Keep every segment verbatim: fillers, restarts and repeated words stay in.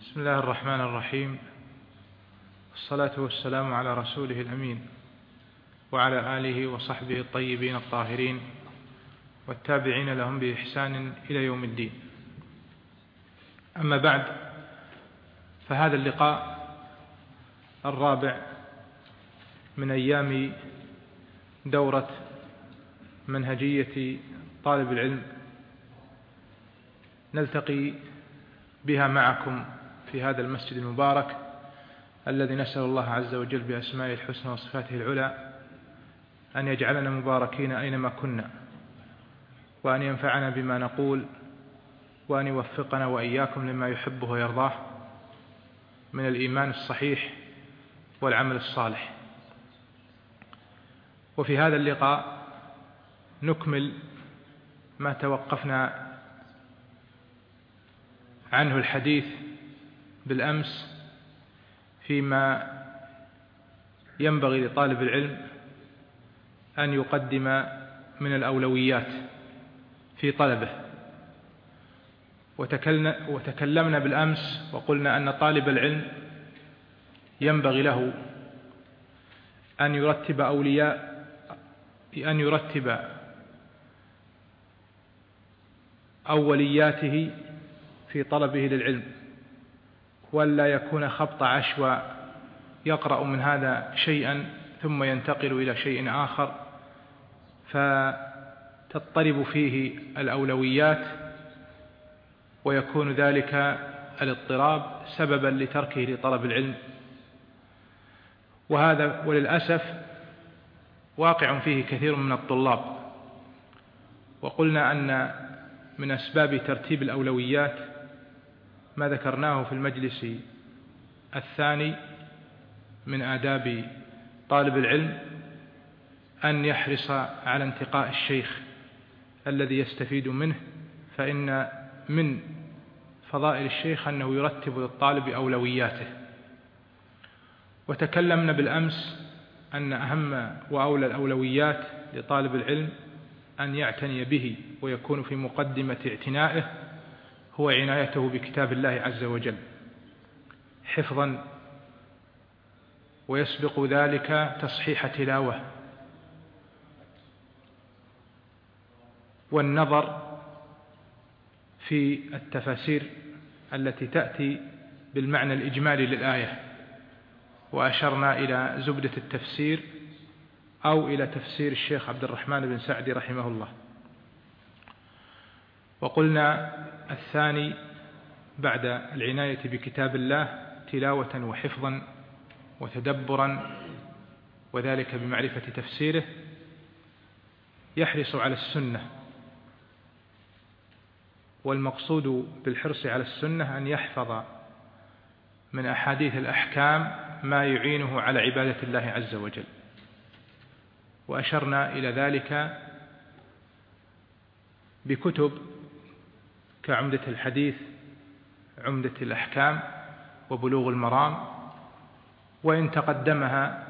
بسم الله الرحمن الرحيم، والصلاة والسلام على رسوله الأمين وعلى آله وصحبه الطيبين الطاهرين والتابعين لهم بإحسان إلى يوم الدين. أما بعد، فهذا اللقاء الرابع من أيام دورة منهجية طالب العلم نلتقي بها معكم في هذا المسجد المبارك الذي نسأل الله عز وجل بأسمائه الحسنى وصفاته العلى أن يجعلنا مباركين أينما كنا، وأن ينفعنا بما نقول، وأن يوفقنا وإياكم لما يحبه ويرضاه من الإيمان الصحيح والعمل الصالح. وفي هذا اللقاء نكمل ما توقفنا عنه الحديث بالأمس فيما ينبغي لطالب العلم أن يقدم من الأولويات في طلبه. وتكلمنا بالأمس وقلنا أن طالب العلم ينبغي له أن يرتب أولياء أن يرتب أولياته في طلبه للعلم، ولا يكون خبط عشواء يقرأ من هذا شيئا ثم ينتقل إلى شيء آخر فتضطرب فيه الأولويات، ويكون ذلك الاضطراب سببا لتركه لطلب العلم. وهذا وللأسف واقع فيه كثير من الطلاب. وقلنا أن من أسباب ترتيب الأولويات ما ذكرناه في المجلس الثاني من آداب طالب العلم أن يحرص على انتقاء الشيخ الذي يستفيد منه، فإن من فضائل الشيخ أنه يرتب للطالب أولوياته. وتكلمنا بالأمس أن أهم وأولى الأولويات لطالب العلم أن يعتني به ويكون في مقدمة اعتنائه هو عنايته بكتاب الله عز وجل حفظا، ويسبق ذلك تصحيح تلاوة والنظر في التفاسير التي تأتي بالمعنى الإجمالي للآية، وأشرنا إلى زبدة التفسير أو إلى تفسير الشيخ عبد الرحمن بن سعدي رحمه الله. وقلنا الثاني بعد العناية بكتاب الله تلاوة وحفظا وتدبرا، وذلك بمعرفة تفسيره، يحرص على السنة. والمقصود بالحرص على السنة أن يحفظ من أحاديث الأحكام ما يعينه على عبادة الله عز وجل. وأشرنا إلى ذلك بكتب كعمدة الحديث، عمدة الأحكام، وبلوغ المرام. وإن تقدمها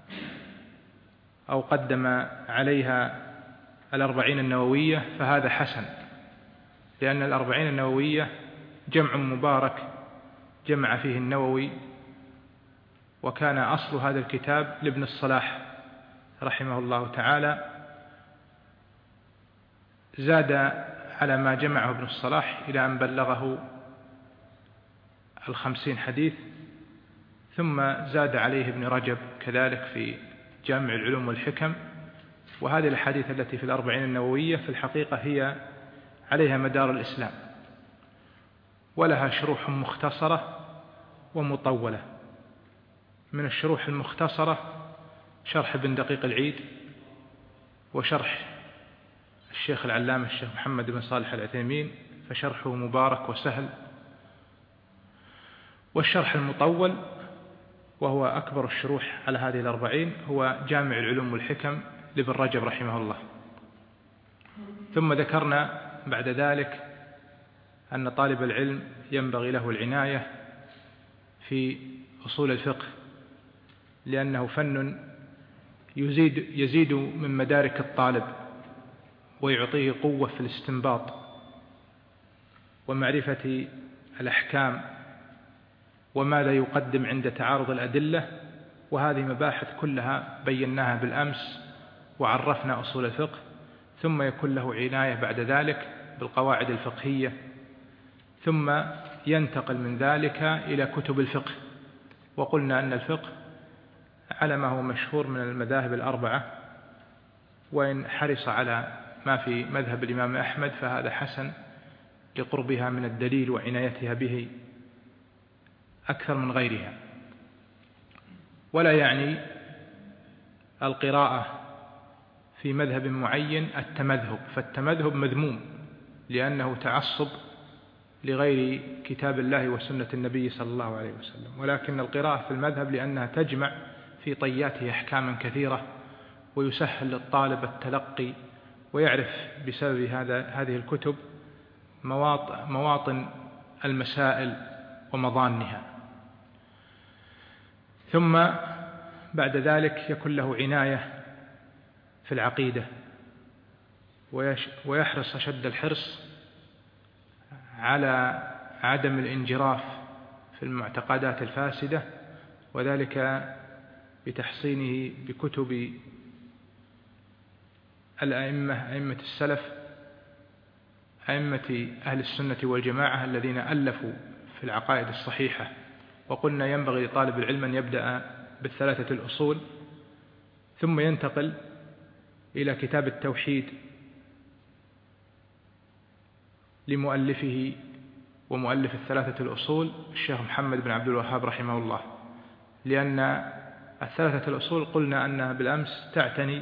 أو قدم عليها الأربعين النووية فهذا حسن، لأن الأربعين النووية جمع مبارك جمع فيه النووي، وكان أصل هذا الكتاب لابن الصلاح رحمه الله تعالى، زاد على ما جمعه ابن الصلاح إلى أن بلغه الخمسين حديث، ثم زاد عليه ابن رجب كذلك في جامع العلوم والحكم. وهذه الحديث التي في الأربعين النووية في الحقيقة هي عليها مدار الإسلام، ولها شروح مختصرة ومطولة. من الشروح المختصرة شرح ابن دقيق العيد، وشرح الشيخ العلامة الشيخ محمد بن صالح العثيمين فشرحه مبارك وسهل. والشرح المطول وهو أكبر الشروح على هذه الأربعين هو جامع العلوم والحكم لابن رجب رحمه الله. ثم ذكرنا بعد ذلك أن طالب العلم ينبغي له العناية في أصول الفقه، لأنه فن يزيد, يزيد من مدارك الطالب ويعطيه قوة في الاستنباط ومعرفة الأحكام وماذا يقدم عند تعارض الأدلة، وهذه مباحث كلها بيناها بالأمس وعرفنا أصول الفقه. ثم يكون له عناية بعد ذلك بالقواعد الفقهية، ثم ينتقل من ذلك إلى كتب الفقه. وقلنا أن الفقه على ما هو مشهور من المذاهب الأربعة، وإن حرص على ما في مذهب الإمام أحمد فهذا حسن لقربها من الدليل وعنايتها به أكثر من غيرها. ولا يعني القراءة في مذهب معين التمذهب، فالتمذهب مذموم لأنه تعصب لغير كتاب الله وسنة النبي صلى الله عليه وسلم، ولكن القراءة في المذهب لأنها تجمع في طياته أحكاما كثيرة، ويسهل للطالب التلقي، ويعرف بسبب هذا هذه الكتب مواطن المسائل ومضانها. ثم بعد ذلك يكون له عناية في العقيدة، ويحرص أشد الحرص على عدم الانجراف في المعتقدات الفاسدة، وذلك بتحصينه بكتب الأئمة أئمة السلف، أئمة أهل السنة والجماعة الذين ألفوا في العقائد الصحيحة. وقلنا ينبغي لطالب العلم أن يبدأ بالثلاثة الأصول، ثم ينتقل إلى كتاب التوحيد لمؤلفه ومؤلف الثلاثة الأصول الشيخ محمد بن عبد الوهاب رحمه الله، لأن الثلاثة الأصول قلنا أنها بالأمس تعتني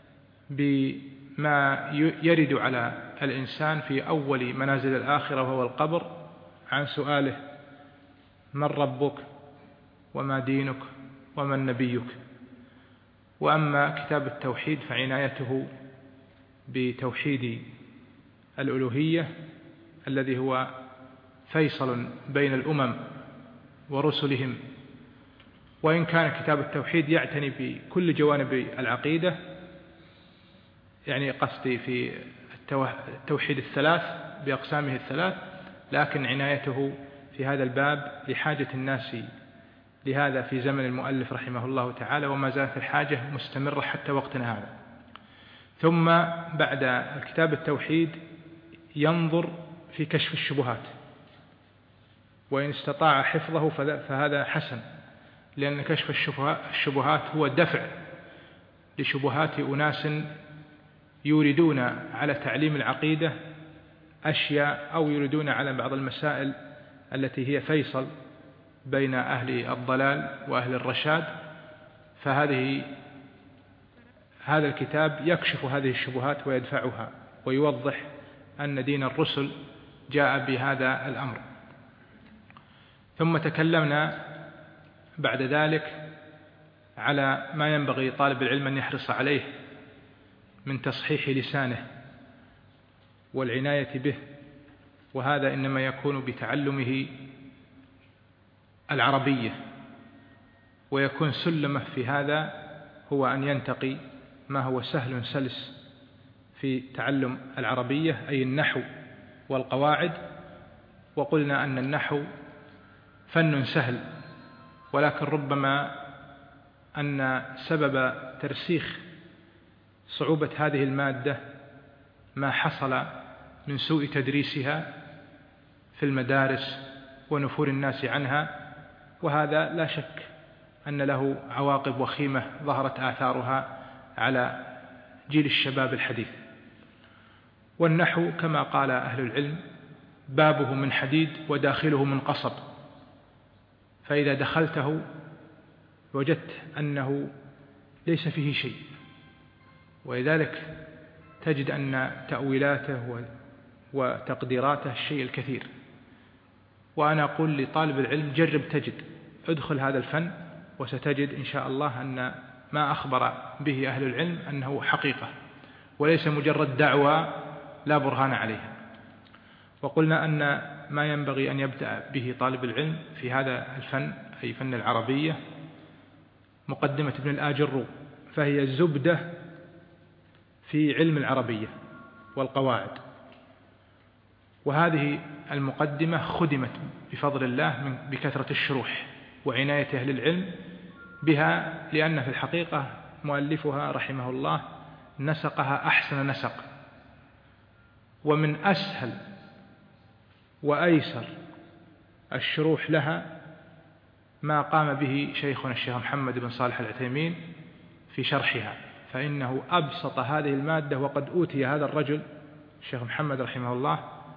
بما يرد على الإنسان في أول منازل الآخرة وهو القبر، عن سؤاله من ربك وما دينك ومن نبيك. وأما كتاب التوحيد فعنايته بتوحيد الألوهية الذي هو فيصل بين الأمم ورسلهم. وإن كان كتاب التوحيد يعتني بكل جوانب العقيدة، يعني قصدي في التوحيد الثلاث بأقسامه الثلاث، لكن عنايته في هذا الباب لحاجة الناس لهذا في زمن المؤلف رحمه الله تعالى، وما زالت الحاجة مستمرة حتى وقتنا هذا. ثم بعد كتاب التوحيد ينظر في كشف الشبهات، وإن استطاع حفظه فهذا حسن، لأن كشف الشبهات هو دفع لشبهات أناس يريدون على تعليم العقيدة أشياء، أو يريدون على بعض المسائل التي هي فيصل بين أهل الضلال وأهل الرشاد. فهذه هذا الكتاب يكشف هذه الشبهات ويدفعها، ويوضح أن دين الرسل جاء بهذا الأمر. ثم تكلمنا بعد ذلك على ما ينبغي طالب العلم أن يحرص عليه من تصحيح لسانه والعناية به، وهذا إنما يكون بتعلمه العربية. ويكون سلمه في هذا هو أن ينتقي ما هو سهل سلس في تعلم العربية، أي النحو والقواعد. وقلنا أن النحو فن سهل، ولكن ربما أن سبب ترسيخ صعوبة هذه المادة ما حصل من سوء تدريسها في المدارس ونفور الناس عنها، وهذا لا شك أن له عواقب وخيمة ظهرت آثارها على جيل الشباب الحديث. والنحو كما قال أهل العلم بابه من حديد وداخله من قصب، فإذا دخلته وجدت أنه ليس فيه شيء، ولذلك تجد أن تأويلاته وتقديراته الشيء الكثير. وأنا أقول لطالب العلم جرب تجد، ادخل هذا الفن وستجد إن شاء الله أن ما أخبر به أهل العلم أنه حقيقة، وليس مجرد دعوى لا برهان عليها. وقلنا أن ما ينبغي أن يبدأ به طالب العلم في هذا الفن، أي فن العربية، مقدمة ابن الآجر، فهي الزبدة في علم العربية والقواعد. وهذه المقدمة خدمت بفضل الله من بكثرة الشروح وعناية أهل العلم بها، لأن في الحقيقة مؤلفها رحمه الله نسقها أحسن نسق، ومن أسهل وأيسر الشروح لها ما قام به شيخنا الشيخ محمد بن صالح العثيمين في شرحها، فإنه أبسط هذه المادة، وقد أوتي هذا الرجل الشيخ محمد رحمه الله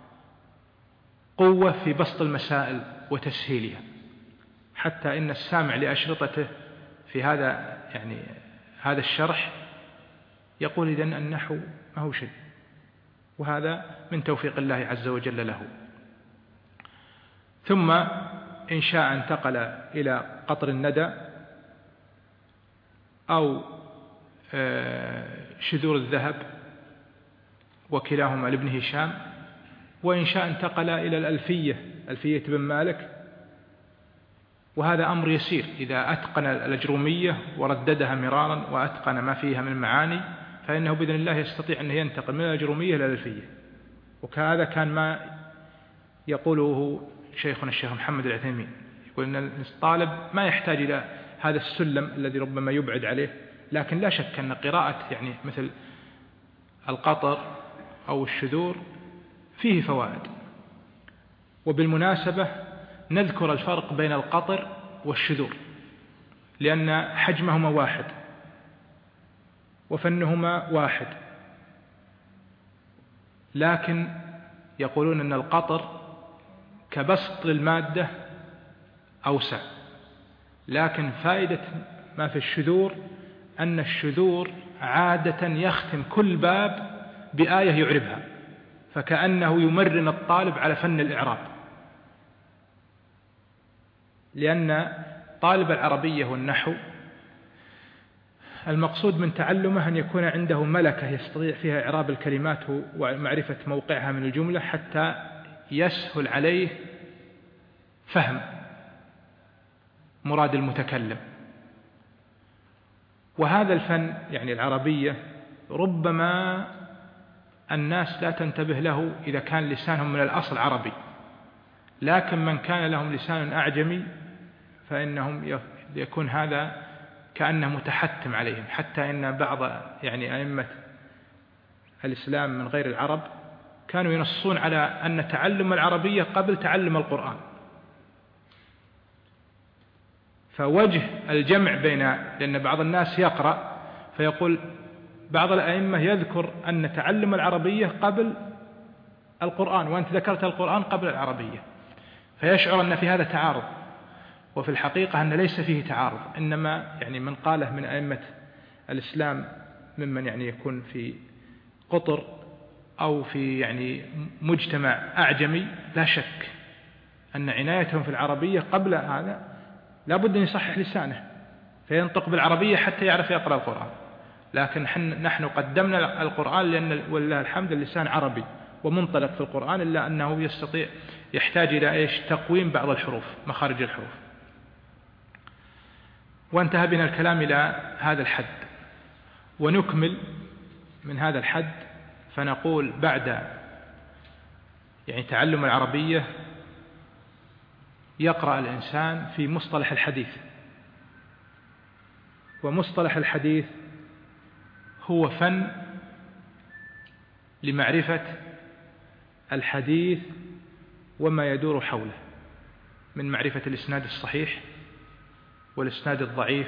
قوة في بسط المسائل وتسهيلها، حتى إن السامع لأشرطته في هذا يعني هذا الشرح يقول إذن النحو ما هو شيء، وهذا من توفيق الله عز وجل له. ثم إن شاء انتقل إلى قطر الندى أو شذور الذهب، وكلاهما لابن هشام، وإن شاء انتقل إلى الألفية، ألفية بن مالك، وهذا أمر يسير إذا أتقن الأجرومية ورددها مرارا وأتقن ما فيها من معاني، فإنه بإذن الله يستطيع أن ينتقل من الأجرومية إلى الألفية. وكهذا كان ما يقوله شيخنا الشيخ محمد العثيمين، يقول أن الطالب ما يحتاج إلى هذا السلم الذي ربما يبعد عليه، لكن لا شك أن قراءة يعني مثل القطر أو الشذور فيه فوائد. وبالمناسبة نذكر الفرق بين القطر والشذور، لأن حجمهما واحد وفنهما واحد، لكن يقولون أن القطر كبسط المادة أوسع، لكن فائدة ما في الشذور أن الشذور عادة يختم كل باب بآية يعربها، فكأنه يمرن الطالب على فن الإعراب، لأن طالب العربية والنحو المقصود من تعلمه أن يكون عنده ملكة يستطيع فيها إعراب الكلمات ومعرفة موقعها من الجملة، حتى يسهل عليه فهم مراد المتكلم. وهذا الفن يعني العربية ربما الناس لا تنتبه له إذا كان لسانهم من الأصل عربي، لكن من كان لهم لسان أعجمي فإنهم يكون هذا كأنه متحتم عليهم، حتى إن بعض يعني أئمة الإسلام من غير العرب كانوا ينصون على أن تعلم العربية قبل تعلم القرآن. فوجه الجمع بين، لأن بعض الناس يقرأ فيقول بعض الأئمة يذكر أن تعلم العربية قبل القرآن، وأنت ذكرت القرآن قبل العربية، فيشعر أن في هذا تعارض، وفي الحقيقة أن ليس فيه تعارض، إنما يعني من قاله من أئمة الإسلام ممن يعني يكون في قطر أو في يعني مجتمع أعجمي، لا شك أن عنايتهم في العربية قبل هذا لا بد أن يصحح لسانه فينطق بالعربية حتى يعرف يقرأ القرآن. لكن نحن قدمنا القرآن لأن ولله الحمد اللسان عربي ومنطلق في القرآن، إلا أنه يستطيع يحتاج إلى إيش تقويم بعض الحروف، مخارج الحروف. وانتهى بنا الكلام إلى هذا الحد، ونكمل من هذا الحد فنقول بعد يعني تعلم العربية يقرأ الإنسان في مصطلح الحديث. ومصطلح الحديث هو فن لمعرفة الحديث وما يدور حوله، من معرفة الإسناد الصحيح والإسناد الضعيف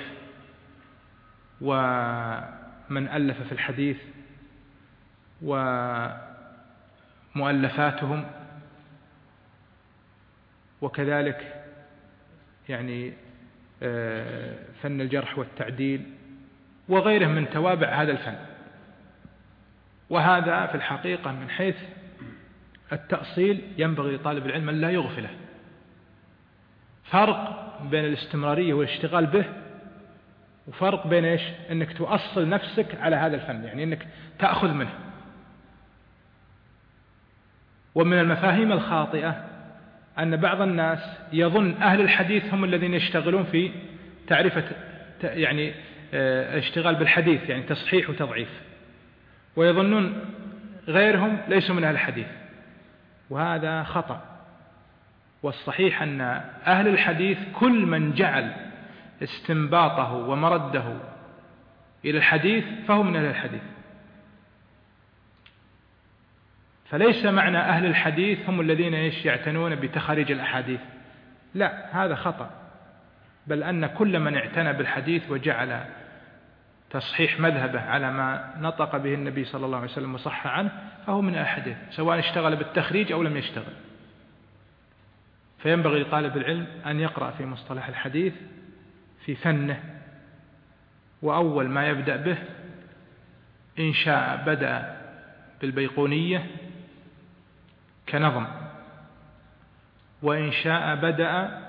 ومن ألف في الحديث ومؤلفاتهم، وكذلك يعني فن الجرح والتعديل وغيره من توابع هذا الفن. وهذا في الحقيقة من حيث التأصيل ينبغي لطالب العلم أن لا يغفله. فرق بين الاستمرارية والاشتغال به، وفرق بين إيش أنك تؤصل نفسك على هذا الفن، يعني أنك تأخذ منه. ومن المفاهيم الخاطئة أن بعض الناس يظن أهل الحديث هم الذين يشتغلون في تعرفة يعني اشتغال بالحديث، يعني تصحيح وتضعيف، ويظنون غيرهم ليسوا من أهل الحديث، وهذا خطأ. والصحيح أن أهل الحديث كل من جعل استنباطه ومرده إلى الحديث فهو من أهل الحديث. فليس معنى أهل الحديث هم الذين يعتنون بتخاريج الأحاديث، لا، هذا خطأ، بل أن كل من اعتنى بالحديث وجعل تصحيح مذهبه على ما نطق به النبي صلى الله عليه وسلم وصح عنه فهو من الحديث، سواء اشتغل بالتخريج أو لم يشتغل. فينبغي لطالب العلم أن يقرأ في مصطلح الحديث في فنه، وأول ما يبدأ به إن شاء بدأ بالبيقونية كنظم، وإن شاء بدأ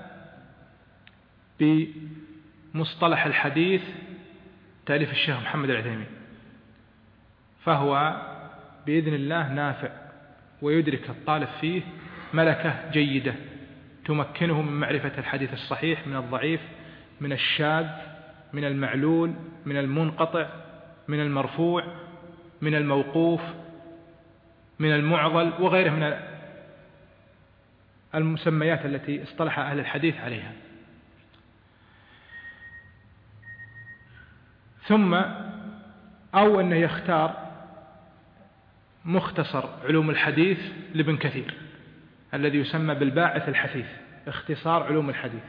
بمصطلح الحديث تأليف الشيخ محمد العثيمين، فهو بإذن الله نافع، ويدرك الطالب فيه ملكة جيدة تمكنه من معرفة الحديث الصحيح من الضعيف، من الشاذ، من المعلول، من المنقطع، من المرفوع، من الموقوف، من المعضل، وغيره من المسميات التي اصطلح أهل الحديث عليها. ثم أو أنه يختار مختصر علوم الحديث لابن كثير الذي يسمى بالباعث الحثيث، اختصار علوم الحديث.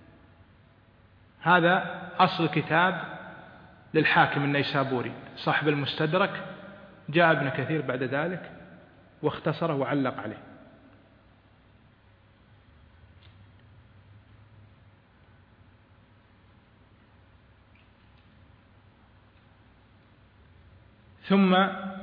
هذا أصل كتاب للحاكم النيسابوري صاحب المستدرك، جاء ابن كثير بعد ذلك واختصره وعلق عليه. ثم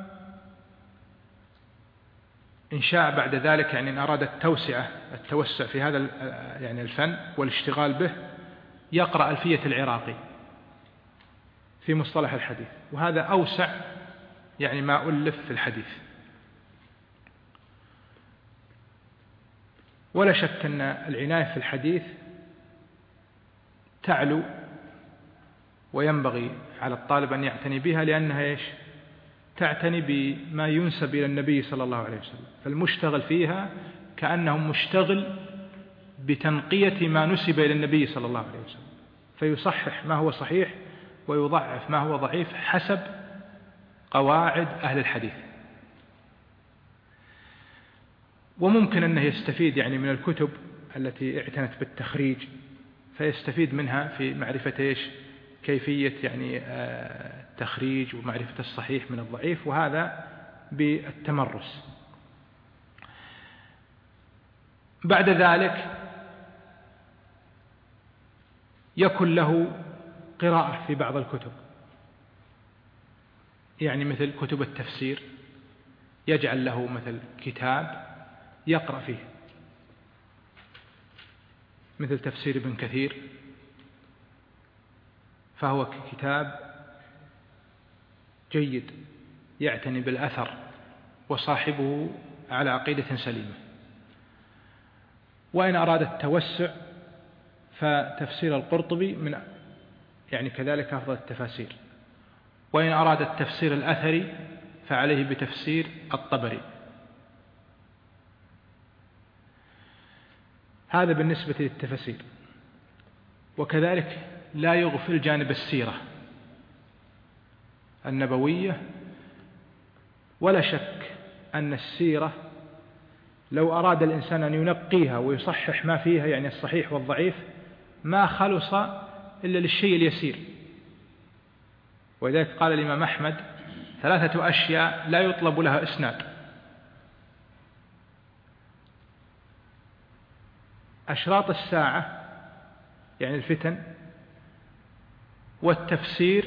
إن شاء بعد ذلك، يعني إن أراد التوسعة التوسع في هذا يعني الفن والاشتغال به، يقرأ ألفية العراقي في مصطلح الحديث، وهذا أوسع يعني ما ألف في الحديث. ولا شك أن العناية في الحديث تعلو، وينبغي على الطالب أن يعتني بها، لأنها إيش؟ تعتني بما ينسب إلى النبي صلى الله عليه وسلم، فالمشتغل فيها كأنه مشتغل بتنقية ما نسب إلى النبي صلى الله عليه وسلم، فيصحح ما هو صحيح ويضعف ما هو ضعيف حسب قواعد أهل الحديث. وممكن أنه يستفيد يعني من الكتب التي اعتنت بالتخريج، فيستفيد منها في معرفة إيش؟ كيفية يعني التخريج ومعرفة الصحيح من الضعيف، وهذا بالتمرس. بعد ذلك يكون له قراءة في بعض الكتب، يعني مثل كتب التفسير، يجعل له مثل كتاب يقرأ فيه، مثل تفسير ابن كثير، فهو كتاب جيد يعتني بالأثر وصاحبه على عقيدة سليمة. وإن أراد التوسع فتفسير القرطبي من يعني كذلك أفضل التفاسير. وإن أراد التفسير الأثري فعليه بتفسير الطبري. هذا بالنسبة للتفاسير. وكذلك لا يغفل جانب السيرة النبوية. ولا شك أن السيرة لو أراد الإنسان أن ينقيها ويصحح ما فيها يعني الصحيح والضعيف ما خلص إلا للشيء اليسير. ولذلك قال الإمام أحمد: ثلاثة أشياء لا يطلب لها إسناد: أشراط الساعة يعني الفتن، والتفسير،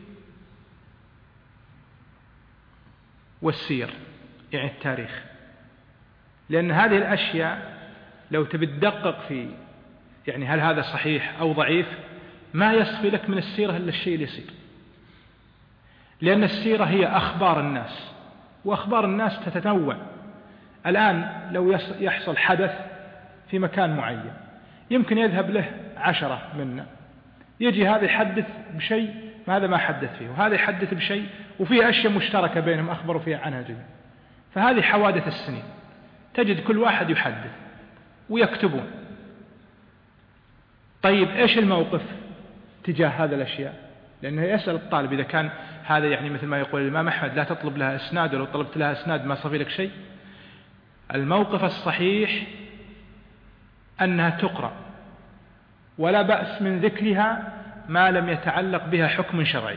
والسير يعني التاريخ. لأن هذه الأشياء لو تبي تدقق في يعني هل هذا صحيح أو ضعيف ما يصفي لك من السيرة إلا الشيء اليسير، لأن السيرة هي أخبار الناس، وأخبار الناس تتنوع. الآن لو يحصل حدث في مكان معين يمكن يذهب له عشرة منا، يجي هذا يحدث بشيء هذا ما حدث فيه، وهذا يحدث بشيء وفيه أشياء مشتركة بينهم أخبروا فيها عنها جميعا. فهذه حوادث السنين، تجد كل واحد يحدث ويكتبون طيب إيش الموقف تجاه هذا الأشياء؟ لأنه يسأل الطالب إذا كان هذا يعني مثل ما يقول الإمام أحمد لا تطلب لها إسناد، ولو طلبت لها إسناد ما صفي لك شيء. الموقف الصحيح أنها تقرأ ولا بأس من ذكرها ما لم يتعلق بها حكم شرعي،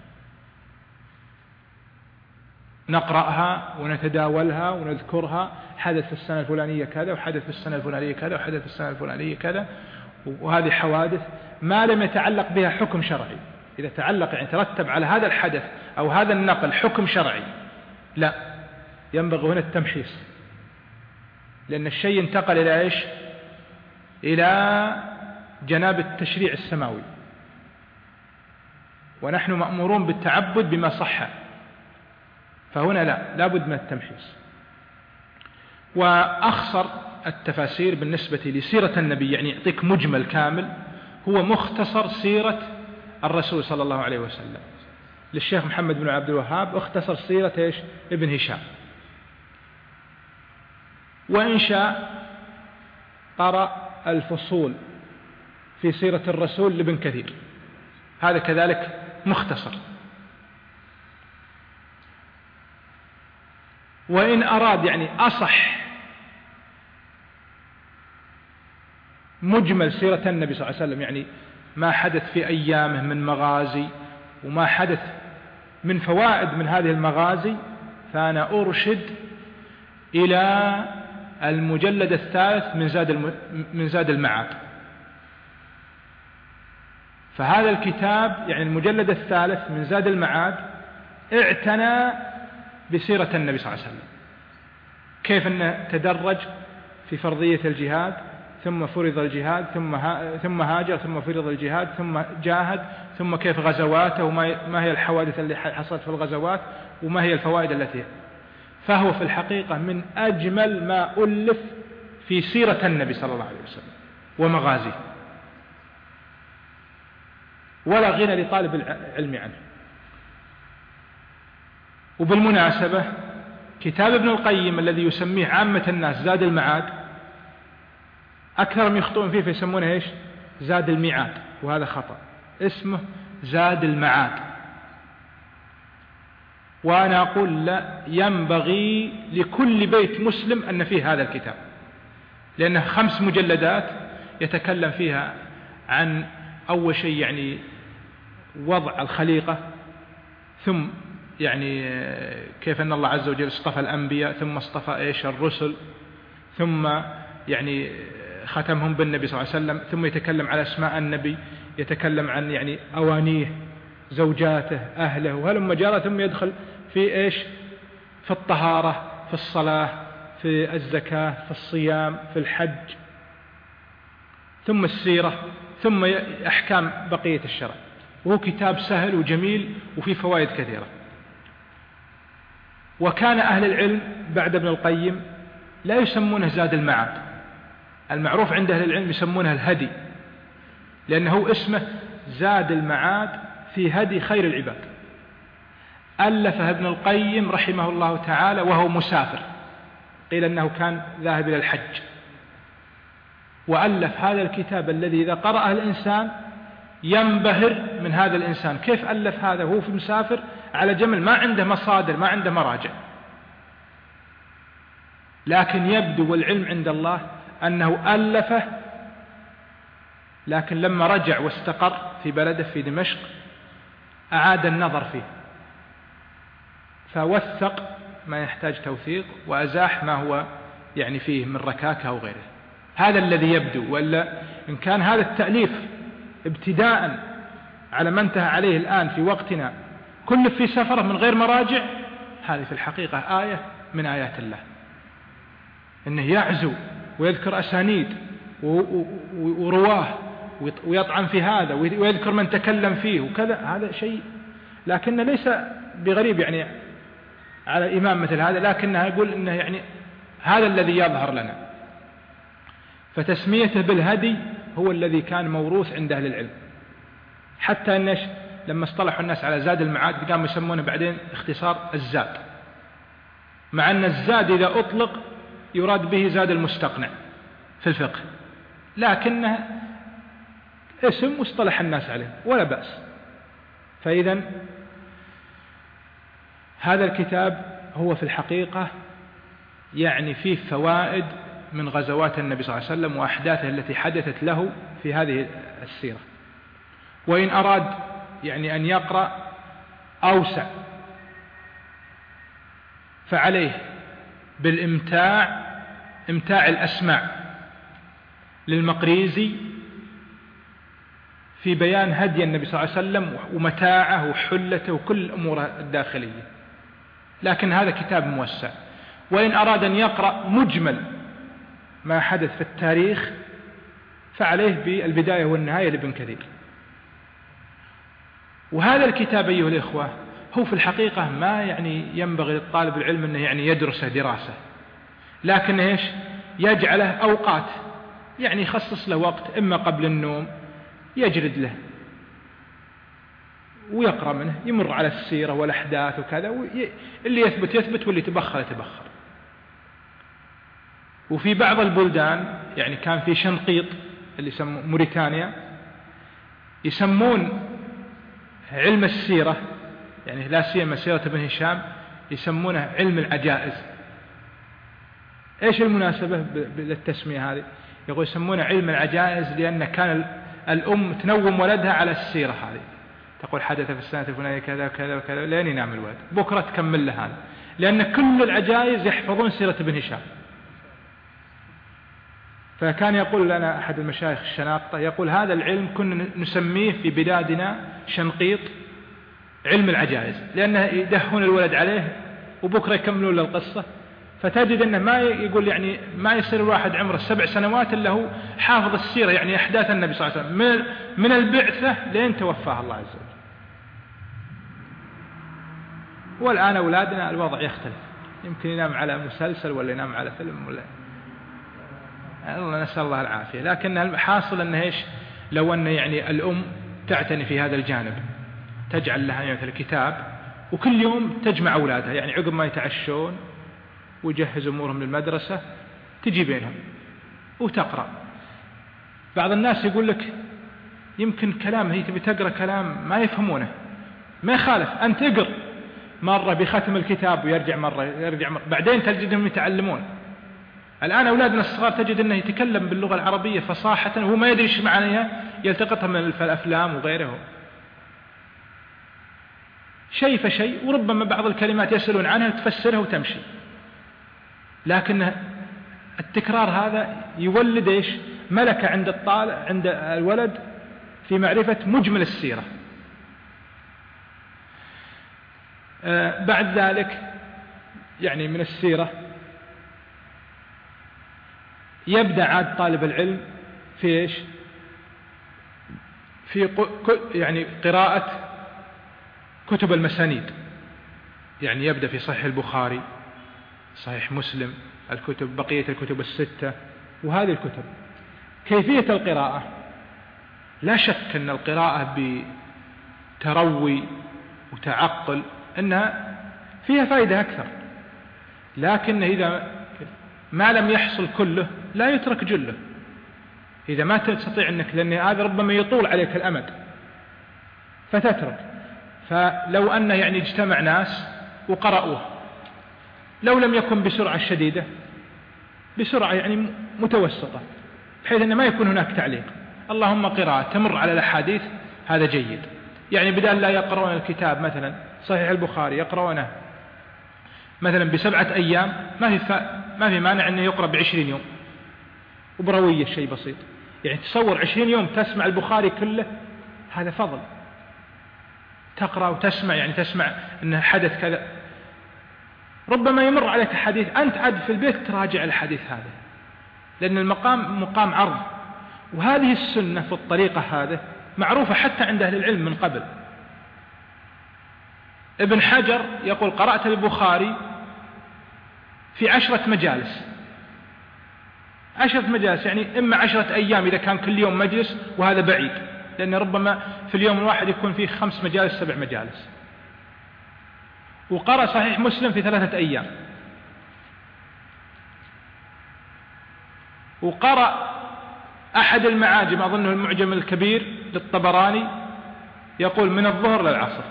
نقرأها ونتداولها ونذكرها، حدث في السنة الفلانية كذا، وحدث في السنة الفلانية كذا، وحدث في السنة الفلانية كذا، وهذه حوادث ما لم يتعلق بها حكم شرعي. إذا تعلق يعني ترتب على هذا الحدث أو هذا النقل حكم شرعي، لا، ينبغي هنا التمحيص، لأن الشيء انتقل إلى إيش؟ إلى جناب التشريع السماوي، ونحن مأمورون بالتعبد بما صح، فهنا لا لابد من التمحيص. وأخصر التفاسير بالنسبة لسيرة النبي، يعني يعطيك مجمل كامل، هو مختصر سيرة الرسول صلى الله عليه وسلم للشيخ محمد بن عبد الوهاب، اختصر سيرة إيش؟ ابن هشام. وإن شاء قرأ الفصول في سيرة الرسول لابن كثير، هذا كذلك مختصر. وإن أراد يعني أصح مجمل سيرة النبي صلى الله عليه وسلم، يعني ما حدث في أيامه من مغازي وما حدث من فوائد من هذه المغازي، فأنا أرشد إلى المجلد الثالث من زاد الم... من زاد المعاد. فهذا الكتاب يعني المجلد الثالث من زاد المعاد اعتنى بسيرة النبي صلى الله عليه وسلم، كيف أنه تدرج في فرضية الجهاد، ثم فرض الجهاد، ثم ها ثم هاجر، ثم فرض الجهاد، ثم جاهد، ثم كيف غزواته، وما ما هي الحوادث اللي حصلت في الغزوات، وما هي الفوائد التي. فهو في الحقيقة من أجمل ما ألف في سيرة النبي صلى الله عليه وسلم ومغازيه، ولا غنى لطالب العلم عنه. وبالمناسبة كتاب ابن القيم الذي يسميه عامة الناس زاد المعاد، أكثرهم يخطئون فيه فيسمونه إيش؟ زاد الميعاد، وهذا خطأ، اسمه زاد المعاد. وأنا أقول لا، ينبغي لكل بيت مسلم أن فيه هذا الكتاب، لأنه خمس مجلدات يتكلم فيها عن أول شيء يعني وضع الخليقة، ثم يعني كيف أن الله عز وجل اصطفى الأنبياء، ثم اصطفى إيش الرسل، ثم يعني ختمهم بالنبي صلى الله عليه وسلم، ثم يتكلم على أسماء النبي، يتكلم عن يعني أوانيه، زوجاته، أهله، وهلم جرى، ثم يدخل في إيش؟ في الطهارة، في الصلاة، في الزكاة، في الصيام، في الحج، ثم السيرة، ثم أحكام بقية الشرع. وهو كتاب سهل وجميل وفيه فوائد كثيرة. وكان أهل العلم بعد ابن القيم لا يسمونه زاد المعاد، المعروف عند أهل العلم يسمونه الهدي، لأنه اسمه زاد المعاد في هدي خير العباد. ألفه ابن القيم رحمه الله تعالى وهو مسافر، قيل أنه كان ذاهب إلى الحج، وألف هذا الكتاب الذي إذا قرأه الإنسان ينبهر من هذا الإنسان، كيف ألف هذا وهو في مسافر على جمل ما عنده مصادر، ما عنده مراجع، لكن يبدو والعلم عند الله أنه ألفه، لكن لما رجع واستقر في بلده في دمشق أعاد النظر فيه، فوثق ما يحتاج توثيق وأزاح ما هو يعني فيه من ركاكة أو غيره. هذا الذي يبدو، وإلا إن كان هذا التأليف ابتداء على ما انتهى عليه الآن في وقتنا كل في سفره من غير مراجع، هذه في الحقيقة آية من آيات الله، إنه يعزو ويذكر أسانيد ورواه ويطعن في هذا ويذكر من تكلم فيه وكذا، هذا شيء لكن ليس بغريب يعني على الإمام مثل هذا، لكنها يقول إنه يعني هذا الذي يظهر لنا. فتسميته بالهدي هو الذي كان موروث عند أهل العلم، حتى أنش لما اصطلحوا الناس على زاد المعاد قاموا يسمونه بعدين اختصار الزاد، مع أن الزاد إذا أطلق يراد به زاد المستقنع في الفقه، لكنه اسم واصطلح الناس عليه ولا بأس. فإذا هذا الكتاب هو في الحقيقة يعني فيه فوائد من غزوات النبي صلى الله عليه وسلم وأحداثه التي حدثت له في هذه السيرة. وإن أراد يعني أن يقرأ أوسع فعليه بالإمتاع، إمتاع الأسماع للمقريزي في بيان هدي النبي صلى الله عليه وسلم ومتاعه وحلته وكل أموره الداخلية، لكن هذا كتاب موسع. وإن أراد أن يقرأ مجمل ما حدث في التاريخ فعليه بالبداية والنهاية لابن كثير. وهذا الكتاب أيها الإخوة هو في الحقيقة ما يعني ينبغي للطالب العلم أنه يعني يدرس دراسة، لكن إيش يجعله أوقات، يعني يخصص له وقت إما قبل النوم يجرد له ويقرأ منه، يمر على السيرة والأحداث وكذا، اللي يثبت يثبت واللي تبخر يتبخر. وفي بعض البلدان يعني كان في شنقيط اللي يسمون موريتانيا يسمون علم السيرة، يعني لا سيما سيرة ابن هشام، يسمونه علم العجائز. ايش المناسبة للتسمية هذه؟ يقول يسمونه علم العجائز لأن كان الأم تنوم ولدها على السيرة هذه، تقول حدث في السنة الفلانية كذا وكذا وكذا لين ينام الولد، بكرة تكمل له هذا، لأن كل العجائز يحفظون سيرة ابن هشام. فكان يقول لنا أحد المشايخ الشناقطة، يقول هذا العلم كنا نسميه في بلادنا شنقيط علم العجائز، لأنه يدهون الولد عليه وبكرة يكملون له القصة. فتجد أنه ما يقول يعني ما يصير الواحد عمره سبع سنوات إلا هو حافظ السيرة، يعني أحداث النبي صلى الله عليه وسلم من البعثة لين توفاه الله عز وجل. والآن أولادنا الوضع يختلف، يمكن ينام على مسلسل ولا ينام على فيلم ولا الله، نسأل الله العافية. لكن الحاصل أنه إيش لو أن يعني الأم تعتني في هذا الجانب، تجعل لها مثل كتاب وكل يوم تجمع أولادها، يعني عقب ما يتعشون ويجهز أمورهم للمدرسة تجي بينهم وتقرأ. بعض الناس يقول لك يمكن كلام هي تبي تقرأ كلام ما يفهمونه، ما يخالف أنت اقرأ مرة بختم الكتاب ويرجع مرة يرجع مرة، بعدين تجدهم يتعلمون. الآن أولادنا الصغار تجد أنه يتكلم باللغة العربية فصاحة وهو ما يدري ايش معناها، يلتقطها من الأفلام وغيره شيء فشيء، وربما بعض الكلمات يسألون عنها تفسرها وتمشي. لكن التكرار هذا يولد ايش ملكة عند الطالب عند الولد في معرفة مجمل السيرة. آه بعد ذلك يعني من السيرة يبدأ عاد طالب العلم في ايش في يعني قراءة كتب المسانيد، يعني يبدأ في صحيح البخاري، صحيح مسلم، الكتب بقية الكتب الستة وهذه الكتب. كيفية القراءة؟ لا شك أن القراءة بتروي وتعقل أنها فيها فائدة أكثر، لكن إذا ما لم يحصل كله لا يترك جله. إذا ما تستطيع أنك، لأن هذا ربما يطول عليك الأمد فتترك. فلو أن يعني اجتمع ناس وقرأوه، لو لم يكن بسرعة شديدة بسرعة يعني متوسطة، بحيث أن ما يكون هناك تعليق، اللهم قراءة تمر على الأحاديث، هذا جيد. يعني بدل لا يقرؤون الكتاب مثلا صحيح البخاري يقرؤونه مثلا بسبعة أيام، ما في ما في مانع أنه يقرأ بعشرين يوم وبروية شيء بسيط. يعني تصور عشرين يوم تسمع البخاري كله، هذا فضل. تقرأ وتسمع، يعني تسمع أنه حدث كذا، ربما يمر عليك حديث أنت عاد في البيت تراجع الحديث هذا، لأن المقام مقام عرض. وهذه السنة في الطريقة هذا معروفة حتى عند أهل العلم من قبل. ابن حجر يقول قرأت البخاري في عشرة مجالس، عشرة مجالس يعني إما عشرة أيام إذا كان كل يوم مجلس، وهذا بعيد لأن ربما في اليوم الواحد يكون فيه خمس مجالس سبع مجالس. وقرأ صحيح مسلم في ثلاثة أيام، وقرأ أحد المعاجم أظنه المعجم الكبير للطبراني يقول من الظهر للعصر،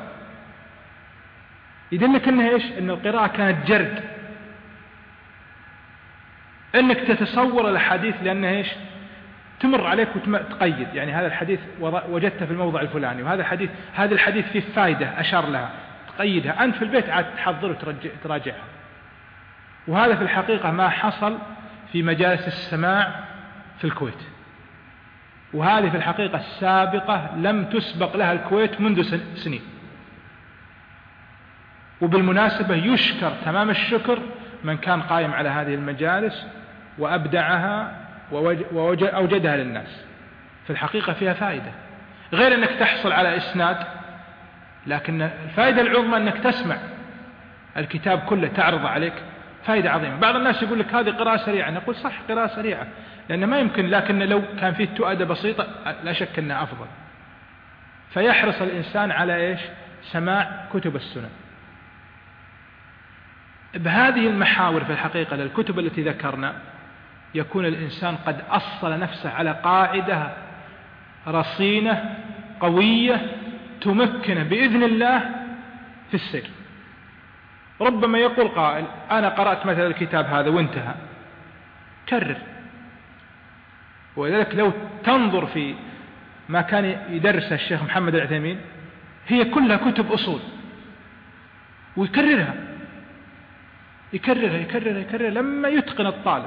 يدلك أنها إيش؟ أن القراءة كانت جرد، أنك تتصور الحديث لأنها إيش؟ تمر عليك وتقيد، يعني هذا الحديث وجدته في الموضع الفلاني، وهذا الحديث هذا الحديث فيه فائدة أشار لها، تقيدها أنت في البيت عاد تحضر وتراجعها. وهذا في الحقيقة ما حصل في مجالس السماع في الكويت، وهذه في الحقيقة السابقة لم تسبق لها الكويت منذ سنين. وبالمناسبة يشكر تمام الشكر من كان قائم على هذه المجالس وأبدعها وأوجدها للناس، في الحقيقة فيها فائدة، غير أنك تحصل على إسناد، لكن الفائدة العظمى أنك تسمع الكتاب كله تعرض عليك، فائدة عظيمة. بعض الناس يقول لك هذه قراءة سريعة، نقول صح قراءة سريعة لأنه ما يمكن، لكن لو كان فيه تؤدة بسيطة لا شك أنها أفضل. فيحرص الإنسان على إيش؟ سماع كتب السنن. بهذه المحاور في الحقيقة للكتب التي ذكرنا يكون الإنسان قد أصل نفسه على قاعدة رصينة قوية تمكنه بإذن الله في السير. ربما يقول قائل أنا قرأت مثلا الكتاب هذا وانتهى، كرر. ولذلك لو تنظر في ما كان يدرس الشيخ محمد العثيمين هي كلها كتب أصول، ويكررها يكررها يكررها يكررها لما يتقن الطالب.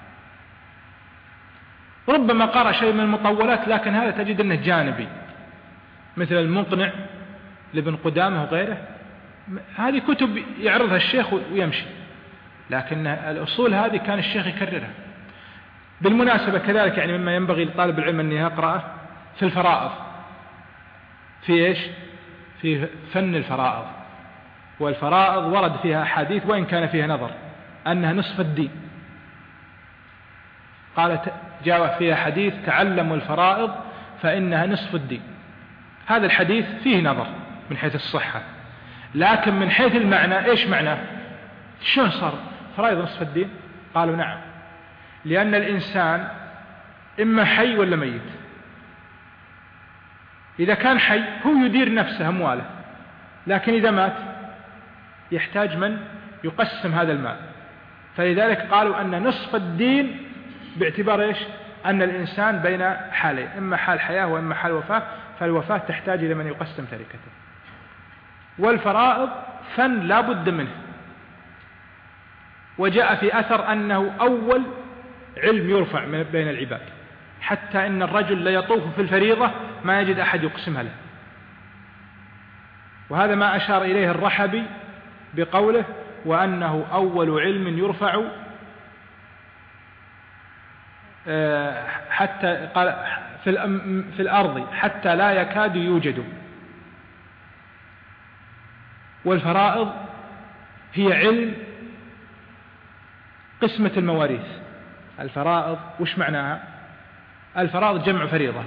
ربما قرأ شيء من المطولات، لكن هذا تجد أنه جانبي، مثل المقنع لابن قدامة وغيره، هذه كتب يعرضها الشيخ ويمشي، لكن الأصول هذه كان الشيخ يكررها. بالمناسبة كذلك يعني مما ينبغي لطالب العلم أن يقرأه في الفرائض، في إيش؟ في فن الفرائض. والفرائض ورد فيها حديث وإن كان فيها نظر أنها نصف الدين، قال جاء فيها حديث تعلموا الفرائض فإنها نصف الدين. هذا الحديث فيه نظر من حيث الصحة، لكن من حيث المعنى إيش معناه؟ شلون صار فرائض نصف الدين؟ قالوا نعم، لأن الإنسان إما حي ولا ميت. إذا كان حي هو يدير نفسه أمواله، لكن إذا مات يحتاج من يقسم هذا المال. فلذلك قالوا أن نصف الدين باعتبار إيش؟ أن الإنسان بين حالين، إما حال حياة وإما حال وفاة، فالوفاة تحتاج إلى من يقسم تركته. والفرائض فن لا بد منه، وجاء في أثر أنه أول علم يرفع بين العباد، حتى إن الرجل ليطوف في الفريضة ما يجد أحد يقسمها له. وهذا ما أشار إليه الرحبي بقوله وأنه أول علم يرفع حتى قال في الأرض حتى لا يكاد يوجد. والفرائض هي علم قسمة المواريث. الفرائض وش معناها؟ الفرائض جمع فريضة،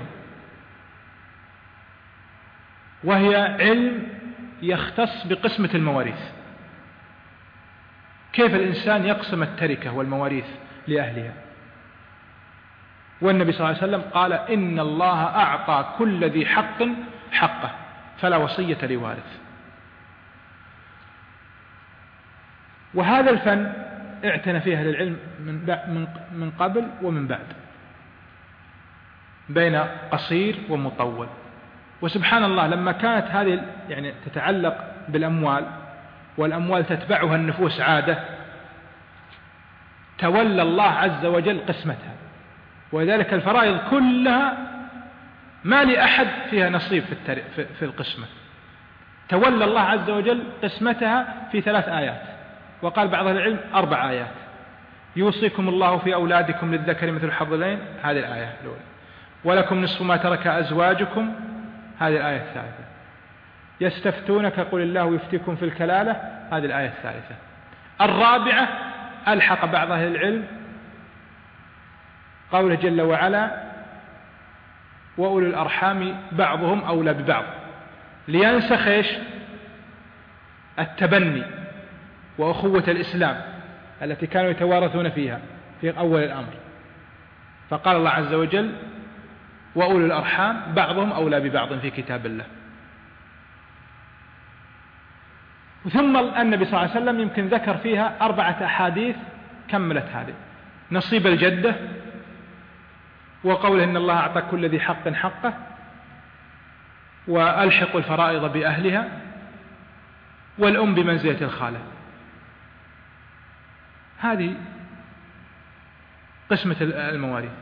وهي علم يختص بقسمة المواريث، كيف الإنسان يقسم التركة والمواريث لأهلها. والنبي صلى الله عليه وسلم قال إن الله أعطى كل ذي حق حقه فلا وصية لوارث. وهذا الفن اعتنى فيه أهل العلم من قبل ومن بعد، بين قصير ومطول. وسبحان الله لما كانت هذه يعني تتعلق بالأموال، والأموال تتبعها النفوس عادة، تولى الله عز وجل قسمتها. ولذلك الفرائض كلها ما لأحد فيها نصيب في, في القسمة، تولى الله عز وجل قسمتها في ثلاث آيات، وقال بعض العلم أربع آيات. يوصيكم الله في أولادكم للذكر مثل حظ الأنثيين، هذه الآية الأولى. ولكم نصف ما ترك أزواجكم، هذه الآية الثالثة. يستفتونك قل الله يفتيكم في الكلالة، هذه الآية الثالثة. الرابعة ألحق بعض أهل العلم قوله جل وعلا وأولي الأرحام بعضهم أولى ببعض، لينسخ إيش؟ التبني وأخوة الإسلام التي كانوا يتوارثون فيها في أول الأمر. فقال الله عز وجل وأولو الأرحام بعضهم أولى ببعض في كتاب الله. ثم النبي صلى الله عليه وسلم يمكن ذكر فيها أربعة أحاديث كملت هذه: نصيب الجدة، وقوله إن الله أعطى كل ذي حق حقه، وألحق الفرائض بأهلها، والأم بمنزلة الخالة. هذه قسمة المواريث.